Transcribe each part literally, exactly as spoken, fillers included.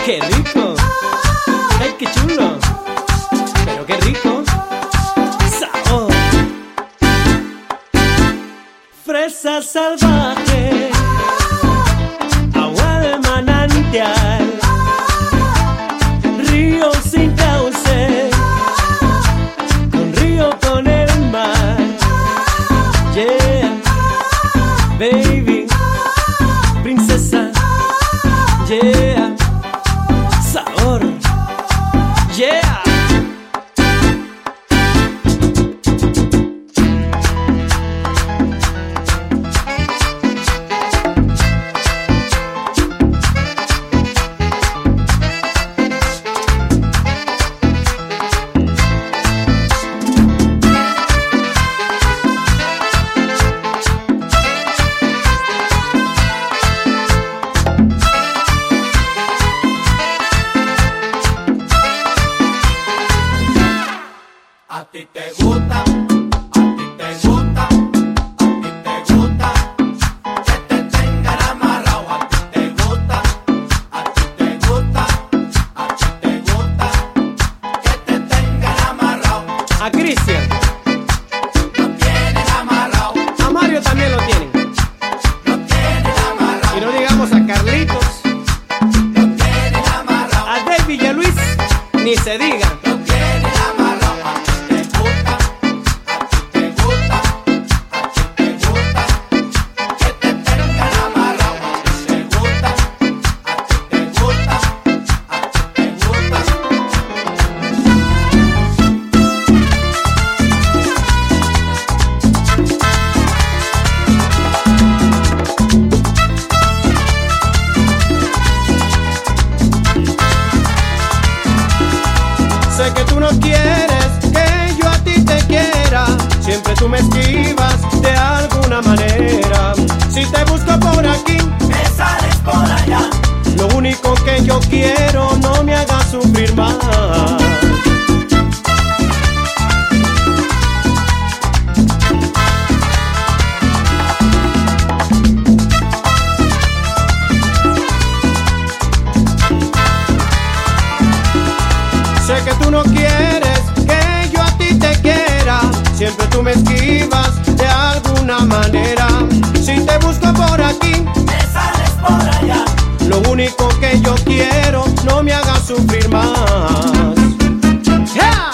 ¡Qué rico! ¡Ay, qué chulo! ¡Pero qué rico! ¡Sabor! Fresa salvaje, agua de manantial, río sin cauce, con río con el mar. Yeah, baby, princesa. Yeah, sabor. Yeah. A ti te gusta, a ti te gusta, a ti te gusta que te tengan amarrado. A ti te gusta, a ti te gusta, a ti te gusta que te tengan amarrado. A Cristian Lo tienen amarrado, a Mario también lo tienen. lo tienen amarrado, Y no digamos a Carlitos, lo tienen amarrado, a David y a Luis, ni se diga. lo tienen amarrado. A ti te gusta, a ti te gusta, a ti te gusta que te tengan amarrado. A ti te gusta, a ti te gusta, a ti te gusta. Sé que tú no quieres que yo a ti te quiera, siempre tú me esquivas de alguna manera. Si te busco por aquí, Me sales por allá, lo único que yo quiero, no me hagas sufrir más. Sé que tú no quieres que yo a ti te quiera, siempre tú me esquivas de alguna manera. Si te busco por aquí, me sales por allá. lo único que yo quiero, no me hagas sufrir más. Yeah.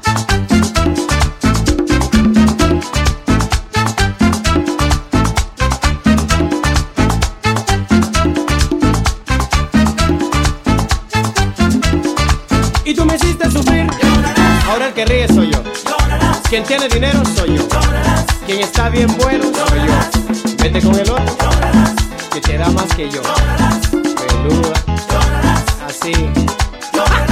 Y tú me hiciste sufrir, Llorarás, ahora el que ríe soy yo. llorarás, Quien tiene dinero soy yo. llorarás, Quien está bien bueno soy yo. Vete con el otro, llorarás, que te da más que yo. llorarás, Peluda, llorarás, así. llorarás.